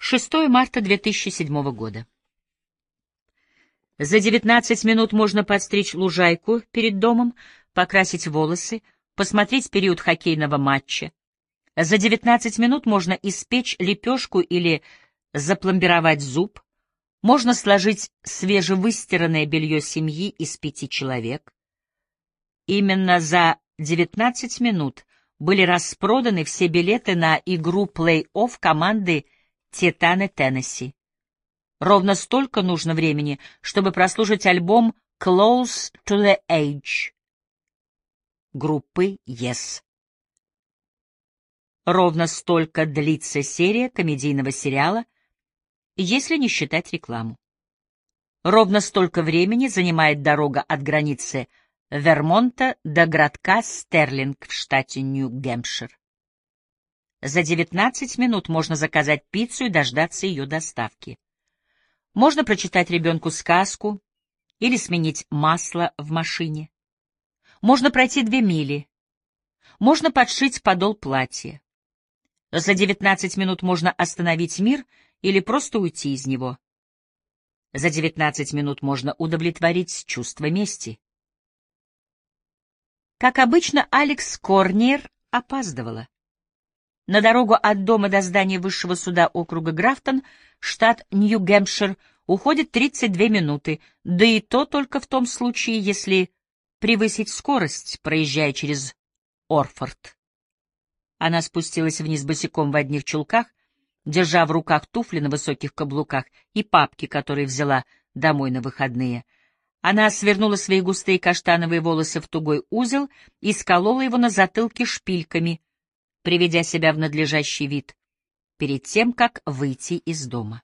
6 марта 2007 года. За 19 минут можно подстричь лужайку перед домом, покрасить волосы, посмотреть период хоккейного матча. За 19 минут можно испечь лепешку или запломбировать зуб. Можно сложить свежевыстиранное белье семьи из 5 человек. Именно за 19 минут были распроданы все билеты на игру плей-офф команды «Титаны Теннесси». Ровно столько нужно времени, чтобы прослушать альбом «Close to the Edge» группы Yes. Ровно столько длится серия комедийного сериала, если не считать рекламу. Ровно столько времени занимает дорога от границы Вермонта до городка Стерлинг в штате Нью-Гэмпшир. За 19 минут можно заказать пиццу и дождаться ее доставки. Можно прочитать ребенку сказку или сменить масло в машине. Можно пройти 2 мили. Можно подшить подол платья. За 19 минут можно остановить мир или просто уйти из него. За 19 минут можно удовлетворить чувство мести. Как обычно, Алекс Корниер опаздывала. На дорогу от дома до здания высшего суда округа Графтон, штат Нью-Гэмпшир, уходит 32 минуты, да и то только в том случае, если превысить скорость, проезжая через Орфорд. Она спустилась вниз босиком в одних чулках, держа в руках туфли на высоких каблуках и папки, которые взяла домой на выходные. Она свернула свои густые каштановые волосы в тугой узел и сколола его на затылке шпильками, приведя себя в надлежащий вид, перед тем, как выйти из дома.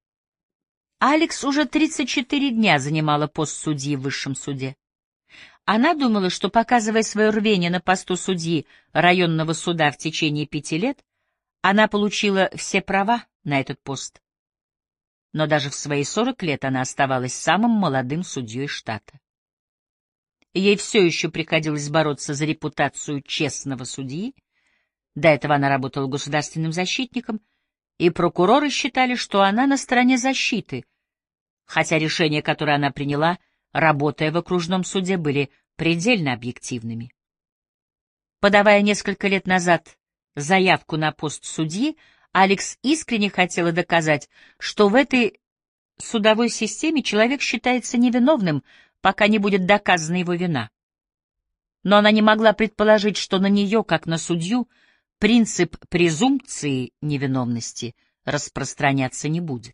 Алекс уже 34 дня занимала пост судьи в высшем суде. Она думала, что, показывая свое рвение на посту судьи районного суда в течение 5 лет, она получила все права на этот пост. Но даже в свои 40 лет она оставалась самым молодым судьей штата. Ей все еще приходилось бороться за репутацию честного судьи. До этого она работала государственным защитником, и прокуроры считали, что она на стороне защиты, хотя решения, которые она приняла, работая в окружном суде, были предельно объективными. Подавая несколько лет назад заявку на пост судьи, Алекс искренне хотела доказать, что в этой судовой системе человек считается невиновным, пока не будет доказана его вина. Но она не могла предположить, что на нее, как на судью, принцип презумпции невиновности распространяться не будет.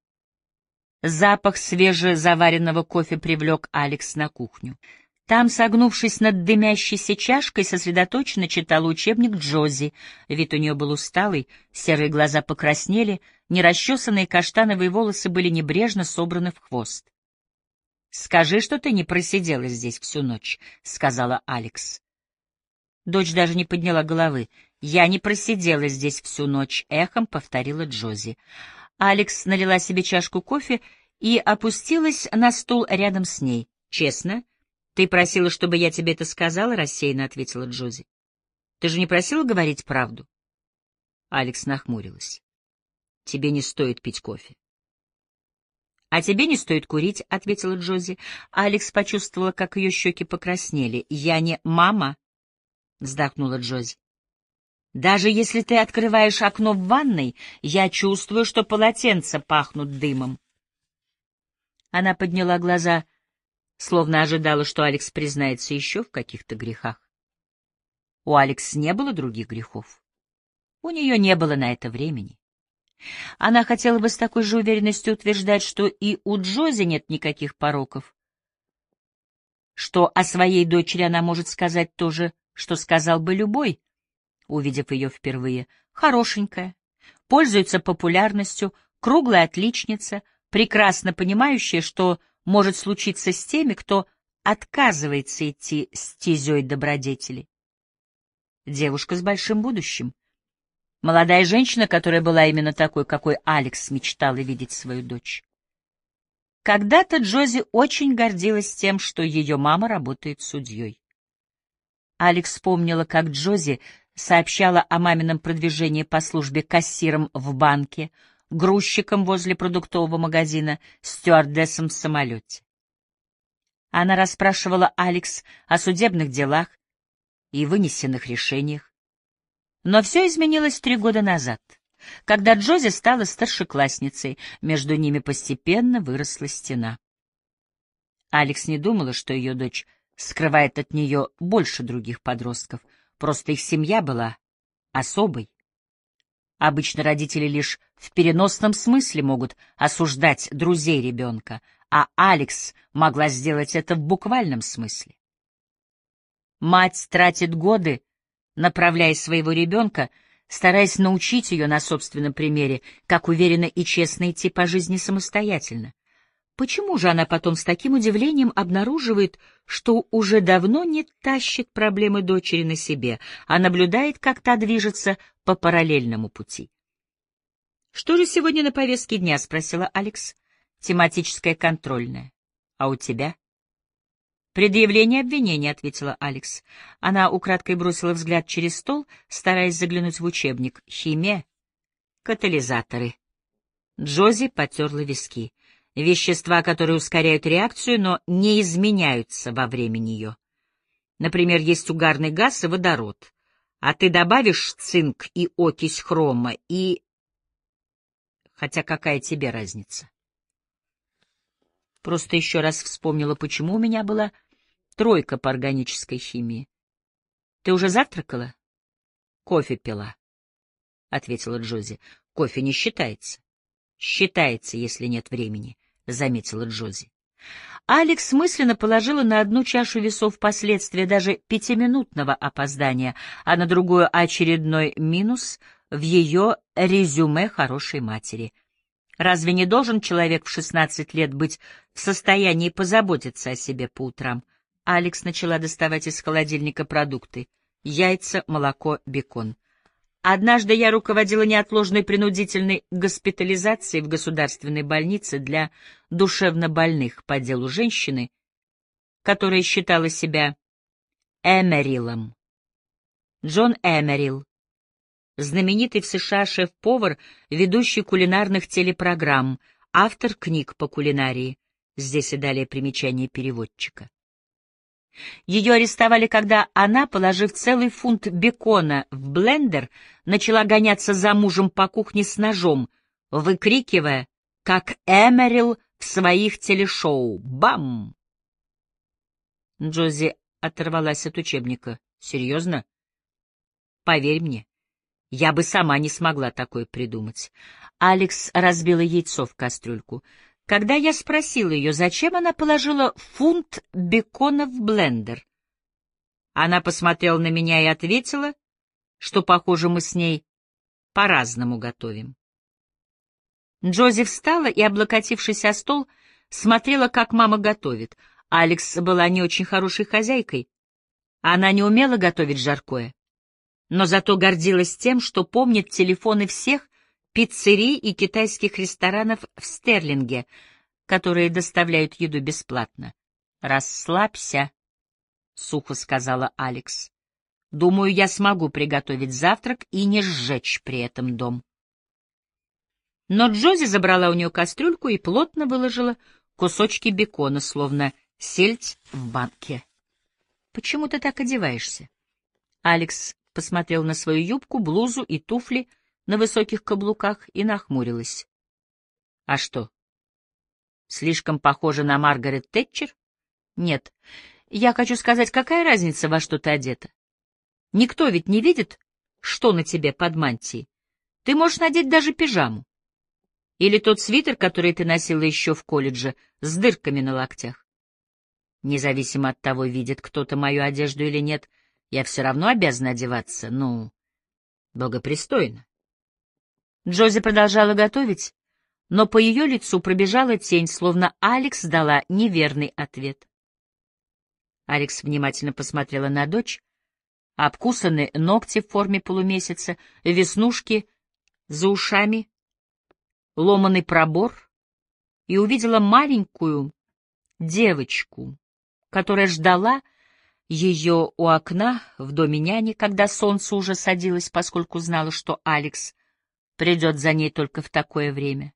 Запах свежезаваренного кофе привлек Алекс на кухню. Там, согнувшись над дымящейся чашкой, сосредоточенно читала учебник Джози. Вид у нее был усталый, серые глаза покраснели, нерасчесанные каштановые волосы были небрежно собраны в хвост. «Скажи, что ты не просидела здесь всю ночь», — сказала Алекс. Дочь даже не подняла головы. «Я не просидела здесь всю ночь», — эхом повторила Джози. Алекс налила себе чашку кофе и опустилась на стул рядом с ней. «Честно? Ты просила, чтобы я тебе это сказала?» — рассеянно ответила Джози. «Ты же не просила говорить правду?» Алекс нахмурилась. «Тебе не стоит пить кофе». «А тебе не стоит курить», — ответила Джози. Алекс почувствовала, как ее щеки покраснели. «Я не мама», — вздохнула Джози. «Даже если ты открываешь окно в ванной, я чувствую, что полотенца пахнут дымом». Она подняла глаза, словно ожидала, что Алекс признается еще в каких-то грехах. У Алекс не было других грехов. У нее не было на это времени. Она хотела бы с такой же уверенностью утверждать, что и у Джози нет никаких пороков, что о своей дочери она может сказать то же, что сказал бы любой, увидев ее впервые. Хорошенькая, пользуется популярностью, круглая отличница, прекрасно понимающая, что может случиться с теми, кто отказывается идти стезей добродетели. Девушка с большим будущим. Молодая женщина, которая была именно такой, какой Алекс мечтала видеть свою дочь. Когда-то Джози очень гордилась тем, что ее мама работает судьей. Алекс вспомнила, как Джози сообщала о мамином продвижении по службе кассиром в банке, грузчиком возле продуктового магазина, стюардессом в самолете. Она расспрашивала Алекс о судебных делах и вынесенных решениях. Но все изменилось 3 года назад, когда Джози стала старшеклассницей, между ними постепенно выросла стена. Алекс не думала, что ее дочь скрывает от нее больше других подростков, просто их семья была особой. Обычно родители лишь в переносном смысле могут осуждать друзей ребенка, а Алекс могла сделать это в буквальном смысле. Мать тратит годы, направляя своего ребенка, стараясь научить ее на собственном примере, как уверенно и честно идти по жизни самостоятельно. Почему же она потом с таким удивлением обнаруживает, что уже давно не тащит проблемы дочери на себе, а наблюдает, как та движется по параллельному пути? «Что же сегодня на повестке дня?» — спросила Алекс. «Тематическая контрольная. А у тебя?» «Предъявление обвинения», — ответила Алекс. Она украдкой бросила взгляд через стол, стараясь заглянуть в учебник. «Химия. Катализаторы». Джози потерла виски. Вещества, которые ускоряют реакцию, но не изменяются во время нее. Например, есть угарный газ и водород. А ты добавишь цинк и окись хрома, и... Хотя какая тебе разница? Просто еще раз вспомнила, почему у меня была 3 по органической химии. Ты уже завтракала? Кофе пила, — ответила Джози. Кофе не считается. Считается, если нет времени, — заметила Джози. Алекс мысленно положила на одну чашу весов последствия даже 5-минутного опоздания, а на другую очередной минус в ее резюме хорошей матери. Разве не должен человек в 16 лет быть в состоянии позаботиться о себе по утрам? Алекс начала доставать из холодильника продукты: яйца, молоко, бекон. Однажды я руководила неотложной принудительной госпитализацией в государственной больнице для душевнобольных по делу женщины, которая считала себя Эмерилом. Джон Эмерил, знаменитый в США шеф-повар, ведущий кулинарных телепрограмм, автор книг по кулинарии. Здесь и далее примечание переводчика. Ее арестовали, когда она, положив целый фунт бекона в блендер, начала гоняться за мужем по кухне с ножом, выкрикивая, как Эмерил в своих телешоу: «Бам!». Джози оторвалась от учебника. «Серьезно? Поверь мне, я бы сама не смогла такое придумать». Алекс разбила яйцо в кастрюльку. Когда я спросила ее, зачем она положила фунт бекона в блендер, она посмотрела на меня и ответила, что, похоже, мы с ней по-разному готовим. Джози встала и, облокотившись о стол, смотрела, как мама готовит. Алекс была не очень хорошей хозяйкой. Она не умела готовить жаркое, но зато гордилась тем, что помнит телефоны всех пиццерий и китайских ресторанов в Стерлинге, которые доставляют еду бесплатно. «Расслабься», — сухо сказала Алекс. «Думаю, я смогу приготовить завтрак и не сжечь при этом дом». Но Джози забрала у нее кастрюльку и плотно выложила кусочки бекона, словно сельдь в банке. «Почему ты так одеваешься?» Алекс посмотрел на свою юбку, блузу и туфли на высоких каблуках и нахмурилась. «А что, слишком похоже на Маргарет Тэтчер?» «Нет, я хочу сказать, какая разница, во что ты одета? Никто ведь не видит, что на тебе под мантией. Ты можешь надеть даже пижаму. Или тот свитер, который ты носила еще в колледже, с дырками на локтях. Независимо от того, видит кто-то мою одежду или нет, я все равно обязана одеваться, благопристойно». Джози продолжала готовить, но по ее лицу пробежала тень, словно Алекс дала неверный ответ. Алекс внимательно посмотрела на дочь. Обкусанные ногти в форме полумесяца, веснушки за ушами, ломаный пробор, и увидела маленькую девочку, которая ждала ее у окна в доме няни, когда солнце уже садилось, поскольку знала, что Алекс придет за ней только в такое время.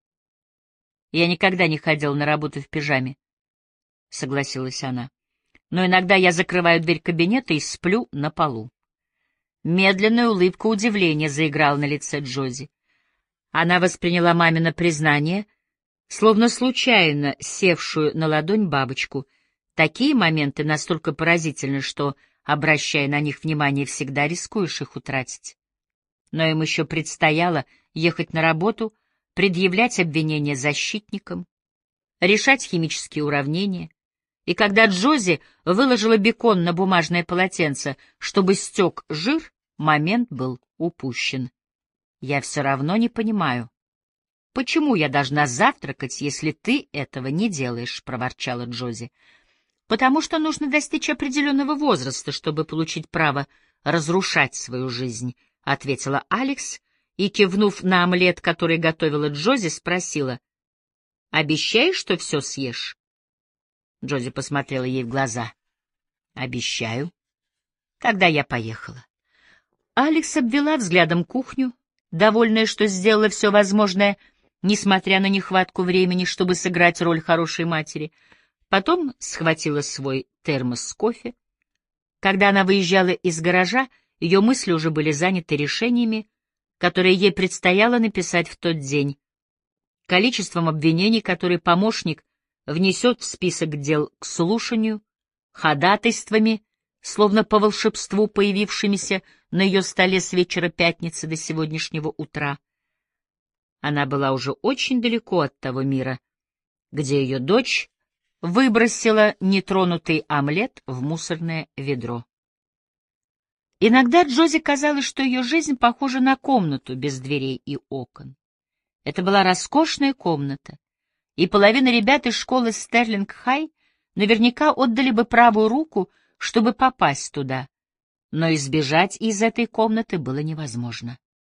Я никогда не ходила на работу в пижаме, — согласилась она. Но иногда я закрываю дверь кабинета и сплю на полу. Медленная улыбка удивления заиграла на лице Джози. Она восприняла мамино признание, словно случайно севшую на ладонь бабочку. Такие моменты настолько поразительны, что, обращая на них внимание, всегда рискуешь их утратить. Но им еще предстояло ехать на работу, предъявлять обвинения защитникам, решать химические уравнения. И когда Джози выложила бекон на бумажное полотенце, чтобы стек жир, момент был упущен. «Я все равно не понимаю, почему я должна завтракать, если ты этого не делаешь?» — проворчала Джози. «Потому что нужно достичь определенного возраста, чтобы получить право разрушать свою жизнь», — ответила Алекс и, кивнув на омлет, который готовила Джози, спросила: «Обещаешь, что все съешь?» Джози посмотрела ей в глаза. «Обещаю». Тогда я поехала. Алекс обвела взглядом кухню, довольная, что сделала все возможное, несмотря на нехватку времени, чтобы сыграть роль хорошей матери. Потом схватила свой термос с кофе. Когда она выезжала из гаража, ее мысли уже были заняты решениями, которые ей предстояло написать в тот день, количеством обвинений, которые помощник внесет в список дел к слушанию, ходатайствами, словно по волшебству появившимися на ее столе с вечера пятницы до сегодняшнего утра. Она была уже очень далеко от того мира, где ее дочь выбросила нетронутый омлет в мусорное ведро. Иногда Джози казалось, что ее жизнь похожа на комнату без дверей и окон. Это была роскошная комната, и половина ребят из школы Стерлинг-Хай наверняка отдали бы правую руку, чтобы попасть туда, но избежать из этой комнаты было невозможно.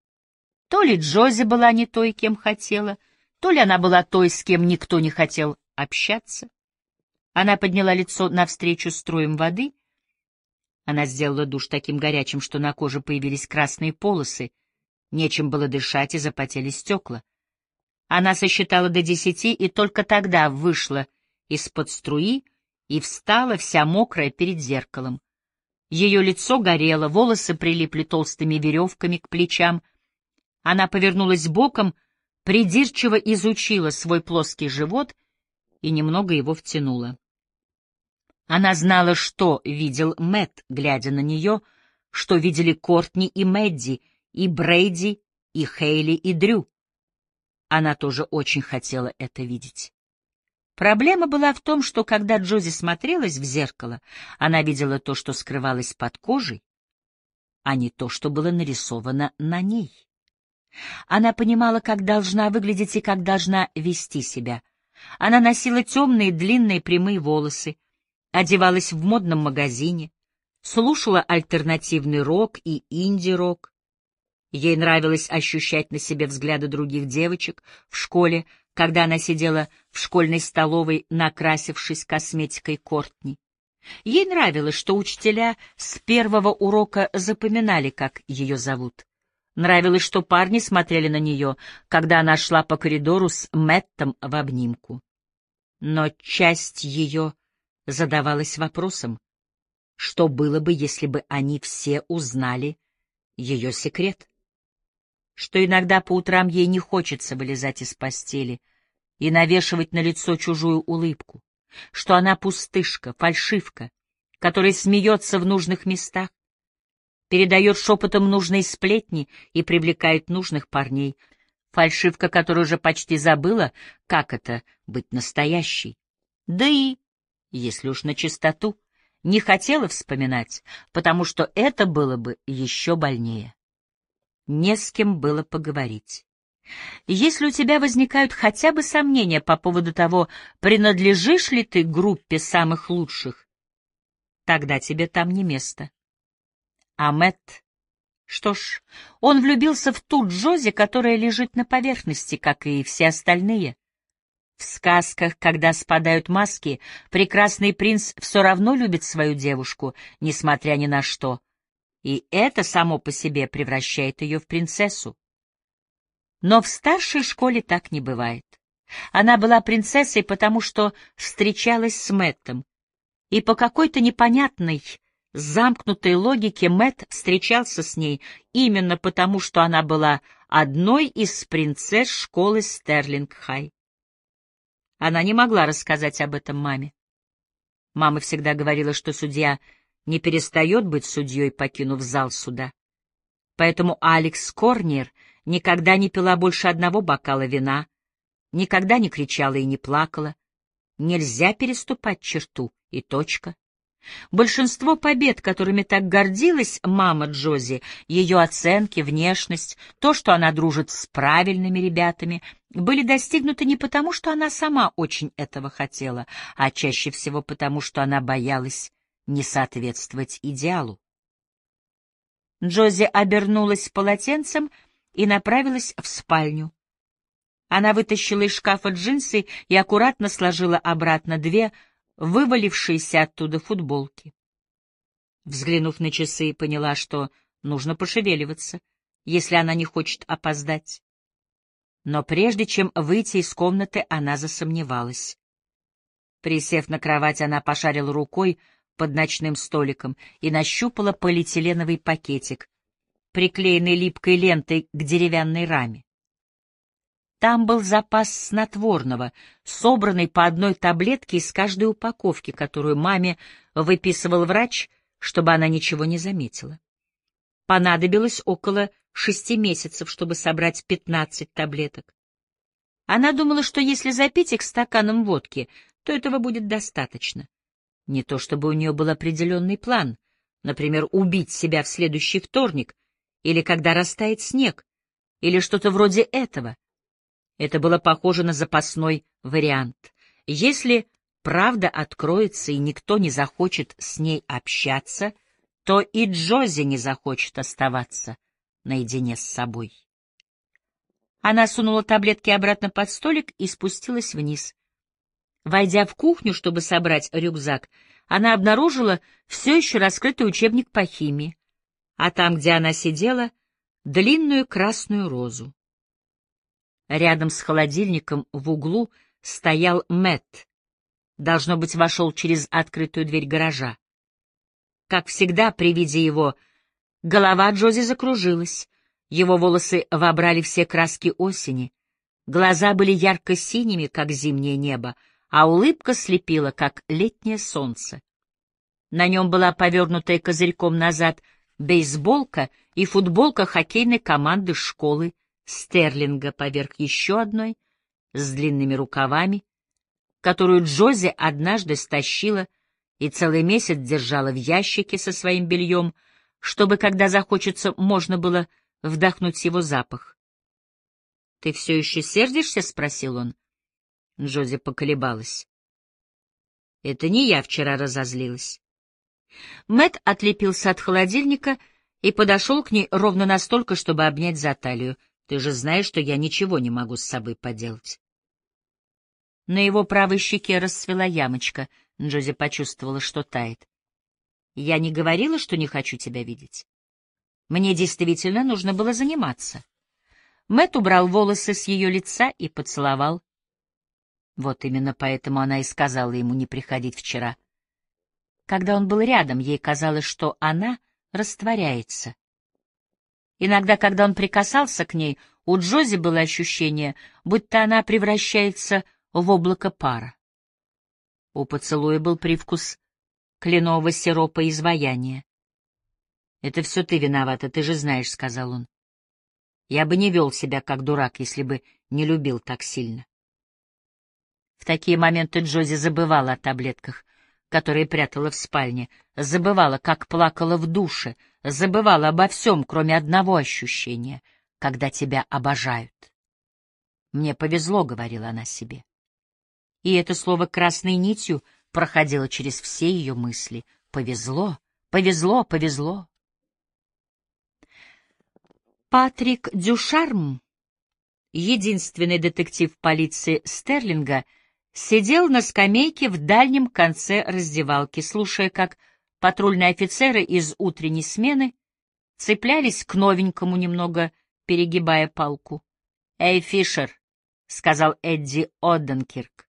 То ли Джози была не той, кем хотела, то ли она была той, с кем никто не хотел общаться. Она подняла лицо навстречу струям воды. Она сделала душ таким горячим, что на коже появились красные полосы, нечем было дышать и запотели стекла. Она сосчитала до 10 и только тогда вышла из-под струи и встала вся мокрая перед зеркалом. Ее лицо горело, волосы прилипли толстыми веревками к плечам. Она повернулась боком, придирчиво изучила свой плоский живот и немного его втянула. Она знала, что видел Мэтт, глядя на нее, что видели Кортни и Мэдди, и Брейди, и Хейли, и Дрю. Она тоже очень хотела это видеть. Проблема была в том, что когда Джози смотрелась в зеркало, она видела то, что скрывалось под кожей, а не то, что было нарисовано на ней. Она понимала, как должна выглядеть и как должна вести себя. Она носила темные, длинные, прямые волосы, одевалась в модном магазине, слушала альтернативный рок и инди-рок. Ей нравилось ощущать на себе взгляды других девочек в школе, когда она сидела в школьной столовой, накрасившись косметикой Кортни. Ей нравилось, что учителя с первого урока запоминали, как ее зовут. Нравилось, что парни смотрели на нее, когда она шла по коридору с Мэттом в обнимку. Но часть ее задавалась вопросом, что было бы, если бы они все узнали ее секрет? Что иногда по утрам ей не хочется вылезать из постели и навешивать на лицо чужую улыбку, что она пустышка, фальшивка, которая смеется в нужных местах, передает шепотом нужные сплетни и привлекает нужных парней, фальшивка, которая уже почти забыла, как это — быть настоящей. Да и, если уж на чистоту, не хотела вспоминать, потому что это было бы еще больнее. Не с кем было поговорить. Если у тебя возникают хотя бы сомнения по поводу того, принадлежишь ли ты группе самых лучших, тогда тебе там не место. А Мэтт, что ж, он влюбился в ту Джози, которая лежит на поверхности, как и все остальные. В сказках, когда спадают маски, прекрасный принц все равно любит свою девушку, несмотря ни на что, и это само по себе превращает ее в принцессу. Но в старшей школе так не бывает. Она была принцессой, потому что встречалась с Мэттом, и по какой-то непонятной, замкнутой логике Мэтт встречался с ней именно потому, что она была одной из принцесс школы Стерлинг-Хай. Она не могла рассказать об этом маме. Мама всегда говорила, что судья не перестает быть судьей, покинув зал суда. Поэтому Алекс Корнер никогда не пила больше одного бокала вина, никогда не кричала и не плакала. Нельзя переступать черту, и точка. Большинство побед, которыми так гордилась мама Джози, ее оценки, внешность, то, что она дружит с правильными ребятами, были достигнуты не потому, что она сама очень этого хотела, а чаще всего потому, что она боялась не соответствовать идеалу. Джози обернулась полотенцем и направилась в спальню. Она вытащила из шкафа джинсы и аккуратно сложила обратно две вывалившиеся оттуда футболки. Взглянув на часы, поняла, что нужно пошевеливаться, если она не хочет опоздать. Но прежде чем выйти из комнаты, она засомневалась. Присев на кровать, она пошарила рукой под ночным столиком и нащупала полиэтиленовый пакетик, приклеенный липкой лентой к деревянной раме. Там был запас снотворного, собранный по одной таблетке из каждой упаковки, которую маме выписывал врач, чтобы она ничего не заметила. Понадобилось около 6 месяцев, чтобы собрать 15 таблеток. Она думала, что если запить их стаканом водки, то этого будет достаточно. Не то чтобы у нее был определенный план, например, убить себя в следующий вторник, или когда растает снег, или что-то вроде этого. Это было похоже на запасной вариант. Если правда откроется и никто не захочет с ней общаться, то и Джози не захочет оставаться наедине с собой. Она сунула таблетки обратно под столик и спустилась вниз. Войдя в кухню, чтобы собрать рюкзак, она обнаружила все еще раскрытый учебник по химии, а там, где она сидела, длинную красную розу. Рядом с холодильником в углу стоял Мэтт. Должно быть, вошел через открытую дверь гаража. Как всегда, при виде его, голова Джози закружилась, его волосы вобрали все краски осени, глаза были ярко-синими, как зимнее небо, а улыбка слепила, как летнее солнце. На нем была повернутая козырьком назад бейсболка и футболка хоккейной команды школы Стерлинга поверх еще одной, с длинными рукавами, которую Джози однажды стащила и целый месяц держала в ящике со своим бельем, чтобы, когда захочется, можно было вдохнуть его запах. — Ты все еще сердишься? — спросил он. Джози поколебалась. — Это не я вчера разозлилась. Мэтт отлепился от холодильника и подошел к ней ровно настолько, чтобы обнять за талию. Ты же знаешь, что я ничего не могу с собой поделать. На его правой щеке расцвела ямочка. Джози почувствовала, что тает. Я не говорила, что не хочу тебя видеть. Мне действительно нужно было заниматься. Мэтт убрал волосы с ее лица и поцеловал. Вот именно поэтому она и сказала ему не приходить вчера. Когда он был рядом, ей казалось, что она растворяется. Иногда, когда он прикасался к ней, у Джози было ощущение, будто она превращается в облако пара. У поцелуя был привкус кленового сиропа и изваяния. «Это все ты виновата, ты же знаешь», — сказал он. «Я бы не вел себя как дурак, если бы не любил так сильно». В такие моменты Джози забывала о таблетках, которые прятала в спальне, забывала, как плакала в душе, забывала обо всем, кроме одного ощущения, когда тебя обожают. «Мне повезло», — говорила она себе. И это слово красной нитью проходило через все ее мысли. «Повезло, повезло, повезло». Патрик Дюшарм, единственный детектив полиции Стерлинга, сидел на скамейке в дальнем конце раздевалки, слушая, как патрульные офицеры из утренней смены цеплялись к новенькому, немного перегибая палку. «Эй, Фишер», — сказал Эдди Одденкирк,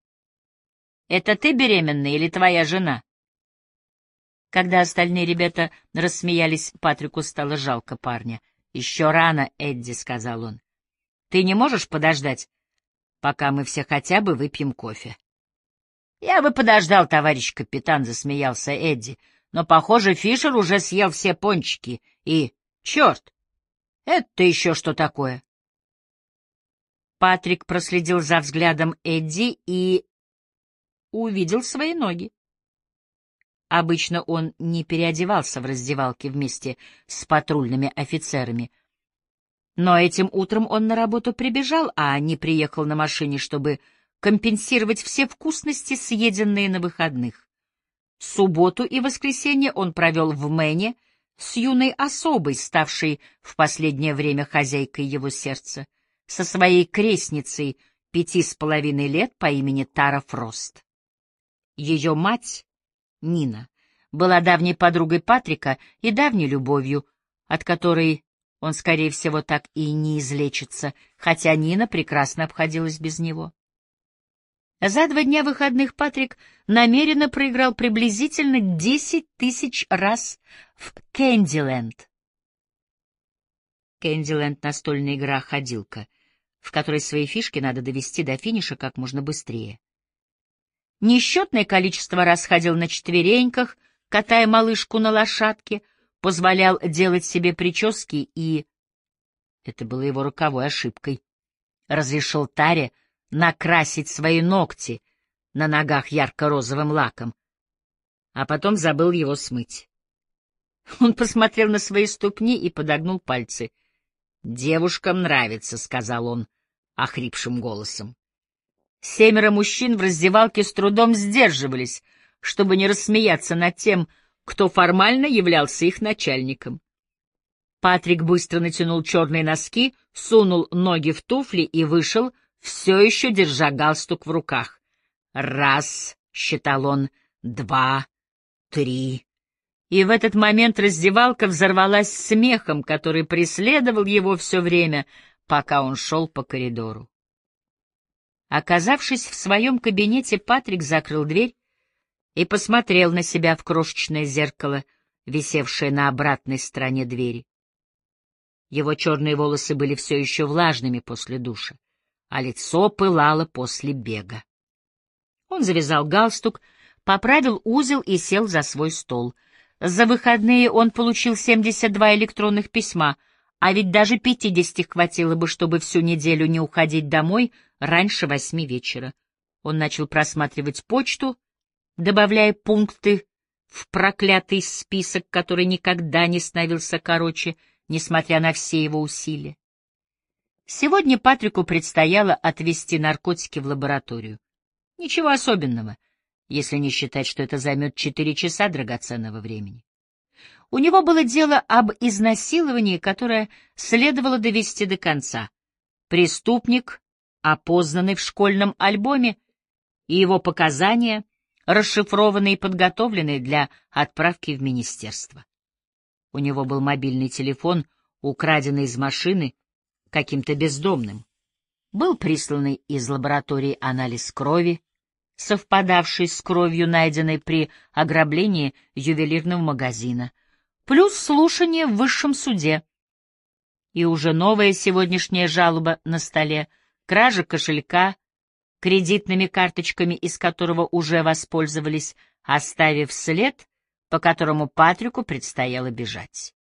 — «это ты беременна или твоя жена?» Когда остальные ребята рассмеялись, Патрику стало жалко парня. «Еще рано, Эдди», — сказал он. «Ты не можешь подождать, пока мы все хотя бы выпьем кофе?» «Я бы подождал, товарищ капитан», — засмеялся Эдди. «Но, похоже, Фишер уже съел все пончики. И, черт, это еще что такое?» Патрик проследил за взглядом Эдди и увидел свои ноги. Обычно он не переодевался в раздевалке вместе с патрульными офицерами. Но этим утром он на работу прибежал, а не приехал на машине, чтобы компенсировать все вкусности, съеденные на выходных. Субботу и воскресенье он провел в Мэне с юной особой, ставшей в последнее время хозяйкой его сердца, со своей крестницей 5,5 лет по имени Тара Фрост. Ее мать, Нина, была давней подругой Патрика и давней любовью, от которой он, скорее всего, так и не излечится, хотя Нина прекрасно обходилась без него. За 2 дня выходных Патрик намеренно проиграл приблизительно 10 000 раз в Кэндиленд. Кэндиленд — настольная игра-ходилка, в которой свои фишки надо довести до финиша как можно быстрее. Несчетное количество раз ходил на четвереньках, катая малышку на лошадке, позволял делать себе прически и... Это было его роковой ошибкой. Разрешил Таре накрасить свои ногти на ногах ярко-розовым лаком, а потом забыл его смыть. Он посмотрел на свои ступни и подогнул пальцы. «Девушкам нравится», — сказал он охрипшим голосом. 7 мужчин в раздевалке с трудом сдерживались, чтобы не рассмеяться над тем, кто формально являлся их начальником. Патрик быстро натянул черные носки, сунул ноги в туфли и вышел, все еще держа галстук в руках. «Раз», — считал он, — «2, 3». И в этот момент раздевалка взорвалась смехом, который преследовал его все время, пока он шел по коридору. Оказавшись в своем кабинете, Патрик закрыл дверь и посмотрел на себя в крошечное зеркало, висевшее на обратной стороне двери. Его черные волосы были все еще влажными после душа, а лицо пылало после бега. Он завязал галстук, поправил узел и сел за свой стол. За выходные он получил 72 электронных письма, а ведь даже 50 хватило бы, чтобы всю неделю не уходить домой раньше 8 вечера. Он начал просматривать почту, добавляя пункты в проклятый список, который никогда не становился короче, несмотря на все его усилия. Сегодня Патрику предстояло отвезти наркотики в лабораторию. Ничего особенного, если не считать, что это займет 4 часа драгоценного времени. У него было дело об изнасиловании, которое следовало довести до конца. Преступник, опознанный в школьном альбоме, и его показания, расшифрованные и подготовленные для отправки в министерство. У него был мобильный телефон, украденный из машины каким-то бездомным. Был присланный из лаборатории анализ крови, совпадавший с кровью, найденной при ограблении ювелирного магазина, плюс слушание в высшем суде. И уже новая сегодняшняя жалоба на столе, кража кошелька, кредитными карточками из которого уже воспользовались, оставив след, по которому Патрику предстояло бежать.